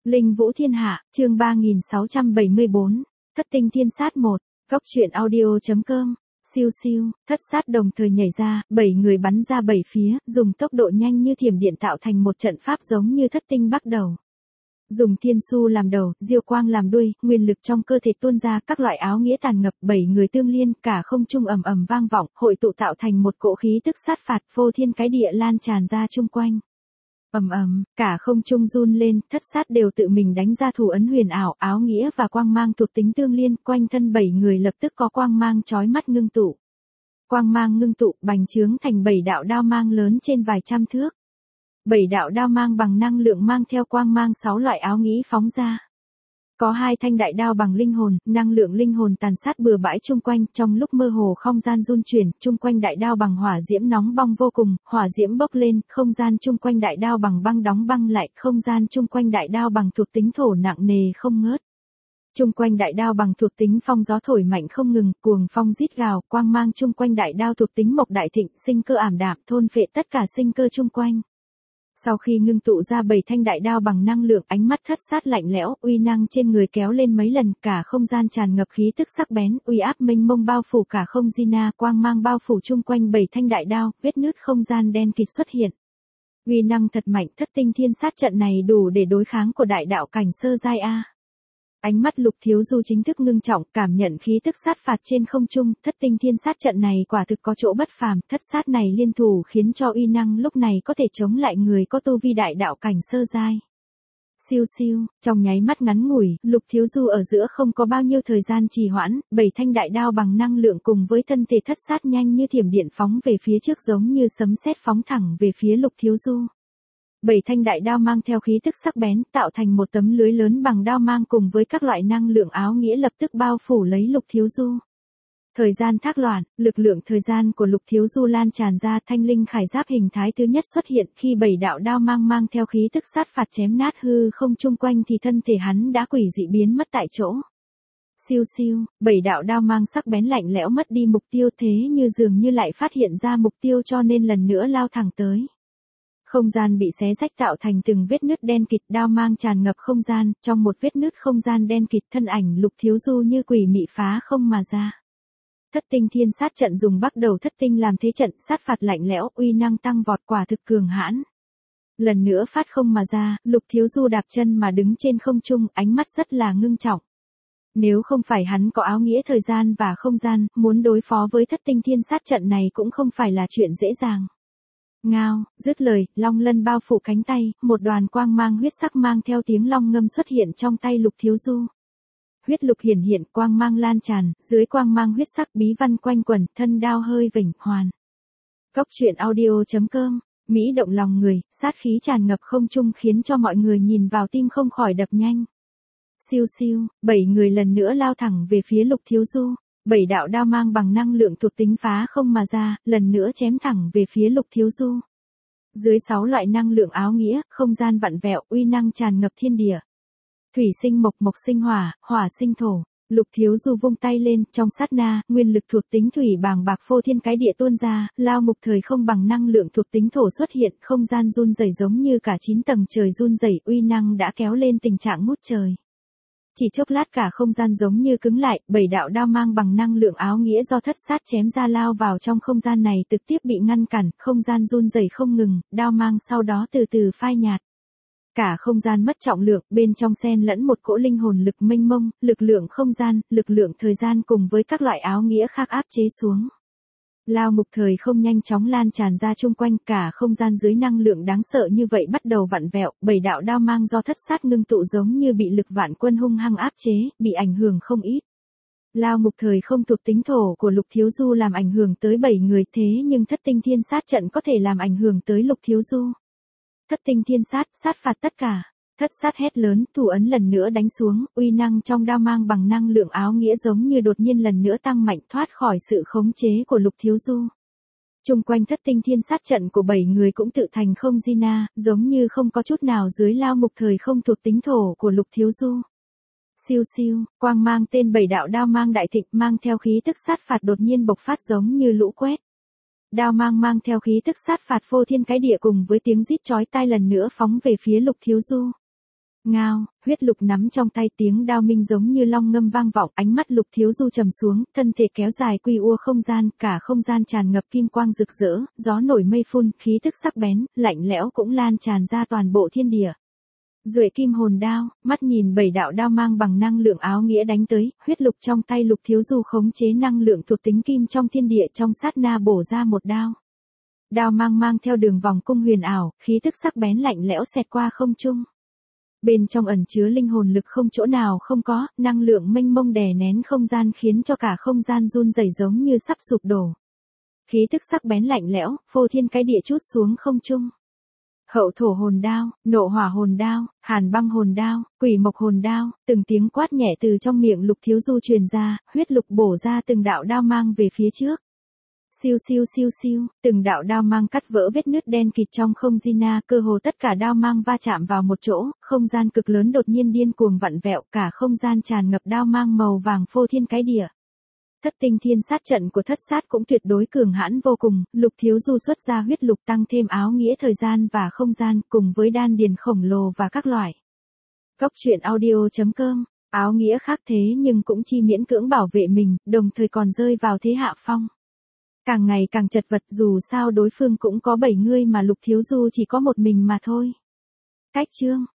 Linh Vũ Thiên Hạ, chương 3674, Thất tinh thiên sát 1, góc truyện audio.com, siêu siêu, thất sát đồng thời nhảy ra, 7 người bắn ra 7 phía, dùng tốc độ nhanh như thiểm điện tạo thành một trận pháp giống như thất tinh bắt đầu. Dùng thiên su làm đầu, diêu quang làm đuôi, nguyên lực trong cơ thể tuôn ra các loại áo nghĩa tàn ngập, 7 người tương liên, cả không trung ầm ầm vang vọng, hội tụ tạo thành một cỗ khí tức sát phạt vô thiên cái địa lan tràn ra chung quanh. Ầm ầm, cả không trung run lên, thất sát đều tự mình đánh ra thủ ấn huyền ảo, áo nghĩa và quang mang thuộc tính tương liên, quanh thân 7 người lập tức có quang mang chói mắt ngưng tụ. Quang mang ngưng tụ, bành trướng thành 7 đạo đao mang lớn trên vài trăm thước. 7 đạo đao mang bằng năng lượng mang theo quang mang 6 loại áo nghĩa phóng ra. Có 2 thanh đại đao bằng linh hồn, năng lượng linh hồn tàn sát bừa bãi chung quanh, trong lúc mơ hồ không gian run chuyển, chung quanh đại đao bằng hỏa diễm nóng bong vô cùng, hỏa diễm bốc lên, không gian chung quanh đại đao bằng băng đóng băng lại, không gian chung quanh đại đao bằng thuộc tính thổ nặng nề không ngớt. Chung quanh đại đao bằng thuộc tính phong gió thổi mạnh không ngừng, cuồng phong rít gào, quang mang chung quanh đại đao thuộc tính mộc đại thịnh, sinh cơ ảm đạm, thôn phệ tất cả sinh cơ chung quanh. Sau khi ngưng tụ ra 7 thanh đại đao bằng năng lượng, ánh mắt thất sát lạnh lẽo, uy năng trên người kéo lên mấy lần, cả không gian tràn ngập khí tức sắc bén, uy áp mênh mông bao phủ cả không Gina, quang mang bao phủ chung quanh 7 thanh đại đao, vết nứt không gian đen kịt xuất hiện. Uy năng thật mạnh, thất tinh thiên sát trận này đủ để đối kháng của đại đạo cảnh sơ giai a. Ánh mắt Lục Thiếu Du chính thức ngưng trọng, cảm nhận khí tức sát phạt trên không trung, thất tinh thiên sát trận này quả thực có chỗ bất phàm, thất sát này liên thủ khiến cho uy năng lúc này có thể chống lại người có tu vi đại đạo cảnh sơ giai. Siêu siêu, trong nháy mắt ngắn ngủi, Lục Thiếu Du ở giữa không có bao nhiêu thời gian trì hoãn, 7 thanh đại đao bằng năng lượng cùng với thân thể thất sát nhanh như thiểm điện phóng về phía trước giống như sấm sét phóng thẳng về phía Lục Thiếu Du. 7 thanh đại đao mang theo khí tức sắc bén, tạo thành một tấm lưới lớn bằng đao mang cùng với các loại năng lượng áo nghĩa lập tức bao phủ lấy Lục Thiếu Du. Thời gian thác loạn, lực lượng thời gian của Lục Thiếu Du lan tràn ra, thanh linh khải giáp hình thái thứ nhất xuất hiện, khi 7 đạo đao mang theo khí tức sát phạt chém nát hư không chung quanh thì thân thể hắn đã quỷ dị biến mất tại chỗ. Siêu siêu, 7 đạo đao mang sắc bén lạnh lẽo mất đi mục tiêu, thế như dường như lại phát hiện ra mục tiêu cho nên lần nữa lao thẳng tới. Không gian bị xé rách tạo thành từng vết nứt đen kịt, đao mang tràn ngập không gian, trong một vết nứt không gian đen kịt thân ảnh Lục Thiếu Du như quỷ mị phá không mà ra. Thất tinh thiên sát trận dùng bắt đầu thất tinh làm thế trận, sát phạt lạnh lẽo, uy năng tăng vọt quả thực cường hãn. Lần nữa phát không mà ra, Lục Thiếu Du đạp chân mà đứng trên không trung, ánh mắt rất là ngưng trọng. Nếu không phải hắn có áo nghĩa thời gian và không gian, muốn đối phó với thất tinh thiên sát trận này cũng không phải là chuyện dễ dàng. Ngao, dứt lời, long lân bao phủ cánh tay, một đoàn quang mang huyết sắc mang theo tiếng long ngâm xuất hiện trong tay Lục Thiếu Du. Huyết lục hiển hiện, quang mang lan tràn, dưới quang mang huyết sắc bí văn quanh quẩn, thân đao hơi vểnh, hoàn. Góc truyện audio.com, Mỹ động lòng người, sát khí tràn ngập không trung khiến cho mọi người nhìn vào tim không khỏi đập nhanh. Siêu siêu, 7 người lần nữa lao thẳng về phía Lục Thiếu Du. 7 đạo đao mang bằng năng lượng thuộc tính phá không mà ra, lần nữa chém thẳng về phía Lục Thiếu Du. Dưới 6 loại năng lượng áo nghĩa, không gian vặn vẹo, uy năng tràn ngập thiên địa. Thủy sinh mộc, mộc sinh hỏa, hỏa sinh thổ. Lục Thiếu Du vung tay lên, trong sát na, nguyên lực thuộc tính thủy bàng bạc phô thiên cái địa tuôn ra, lao mục thời không bằng năng lượng thuộc tính thổ xuất hiện, không gian run rẩy giống như cả 9 tầng trời run rẩy, uy năng đã kéo lên tình trạng ngút trời. Chỉ chốc lát cả không gian giống như cứng lại, 7 đạo đao mang bằng năng lượng áo nghĩa do thất sát chém ra lao vào trong không gian này trực tiếp bị ngăn cản, không gian run rẩy không ngừng, đao mang sau đó từ từ phai nhạt. Cả không gian mất trọng lượng, bên trong xen lẫn một cỗ linh hồn lực mênh mông, lực lượng không gian, lực lượng thời gian cùng với các loại áo nghĩa khác áp chế xuống. Lao mục thời không nhanh chóng lan tràn ra chung quanh, cả không gian dưới năng lượng đáng sợ như vậy bắt đầu vặn vẹo, 7 đạo đao mang do thất sát ngưng tụ giống như bị lực vạn quân hung hăng áp chế, bị ảnh hưởng không ít. Lao mục thời không thuộc tính thổ của Lục Thiếu Du làm ảnh hưởng tới 7 người, thế nhưng thất tinh thiên sát trận có thể làm ảnh hưởng tới Lục Thiếu Du. Thất tinh thiên sát, sát phạt tất cả. Thất sát hét lớn, thủ ấn lần nữa đánh xuống, uy năng trong đao mang bằng năng lượng áo nghĩa giống như đột nhiên lần nữa tăng mạnh thoát khỏi sự khống chế của Lục Thiếu Du. Chung quanh thất tinh thiên sát trận của 7 người cũng tự thành không Gina, giống như không có chút nào dưới lao mục thời không thuộc tính thổ của Lục Thiếu Du. Siêu siêu, quang mang tên 7 đạo đao mang đại thịnh mang theo khí tức sát phạt đột nhiên bộc phát giống như lũ quét. Đao mang theo khí tức sát phạt phô thiên cái địa cùng với tiếng rít chói tai lần nữa phóng về phía Lục Thiếu Du. Ngao, huyết lục nắm trong tay, tiếng đao minh giống như long ngâm vang vọng, ánh mắt Lục Thiếu Du trầm xuống, thân thể kéo dài quy ua không gian, cả không gian tràn ngập kim quang rực rỡ, gió nổi mây phun, khí tức sắc bén, lạnh lẽo cũng lan tràn ra toàn bộ thiên địa. Duệ kim hồn đao, mắt nhìn 7 đạo đao mang bằng năng lượng áo nghĩa đánh tới, huyết lục trong tay Lục Thiếu Du khống chế năng lượng thuộc tính kim trong thiên địa, trong sát na bổ ra một đao. Đao mang mang theo đường vòng cung huyền ảo, khí tức sắc bén lạnh lẽo xẹt qua không trung. Bên trong ẩn chứa linh hồn lực không chỗ nào không có, năng lượng mênh mông đè nén không gian khiến cho cả không gian run rẩy giống như sắp sụp đổ. Khí tức sắc bén lạnh lẽo, phô thiên cái địa trút xuống không trung. Hậu thổ hồn đao, nộ hỏa hồn đao, hàn băng hồn đao, quỷ mộc hồn đao, từng tiếng quát nhẹ từ trong miệng Lục Thiếu Du truyền ra, huyết lục bổ ra từng đạo đao mang về phía trước. Siêu siêu siêu siêu, từng đạo đao mang cắt vỡ vết nứt đen kịt trong không gian, cơ hồ tất cả đao mang va chạm vào một chỗ, không gian cực lớn đột nhiên điên cuồng vặn vẹo, cả không gian tràn ngập đao mang màu vàng phô thiên cái địa. Thất tinh thiên sát trận của thất sát cũng tuyệt đối cường hãn vô cùng, Lục Thiếu Du xuất ra huyết lục tăng thêm áo nghĩa thời gian và không gian, cùng với đan điền khổng lồ và các loại. Góc truyện audio.com, áo nghĩa khác thế nhưng cũng chi miễn cưỡng bảo vệ mình, đồng thời còn rơi vào thế hạ phong. Càng ngày càng chật vật, dù sao đối phương cũng có 7 người mà Lục Thiếu Du chỉ có một mình mà thôi. Cách chương